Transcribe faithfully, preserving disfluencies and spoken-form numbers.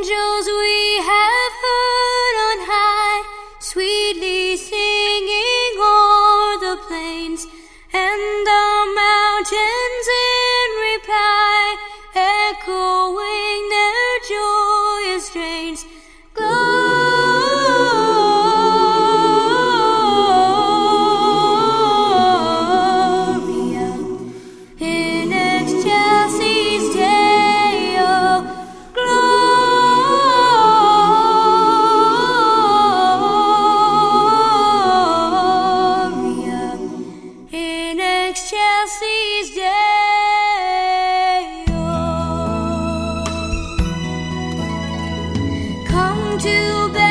Angels we have heard on high, sweetly singing o'er the plains, and the mountains in reply, echoing their joyous strains. Gloria in excelsis Deo. Gloria in excelsis Deo. Come to bed.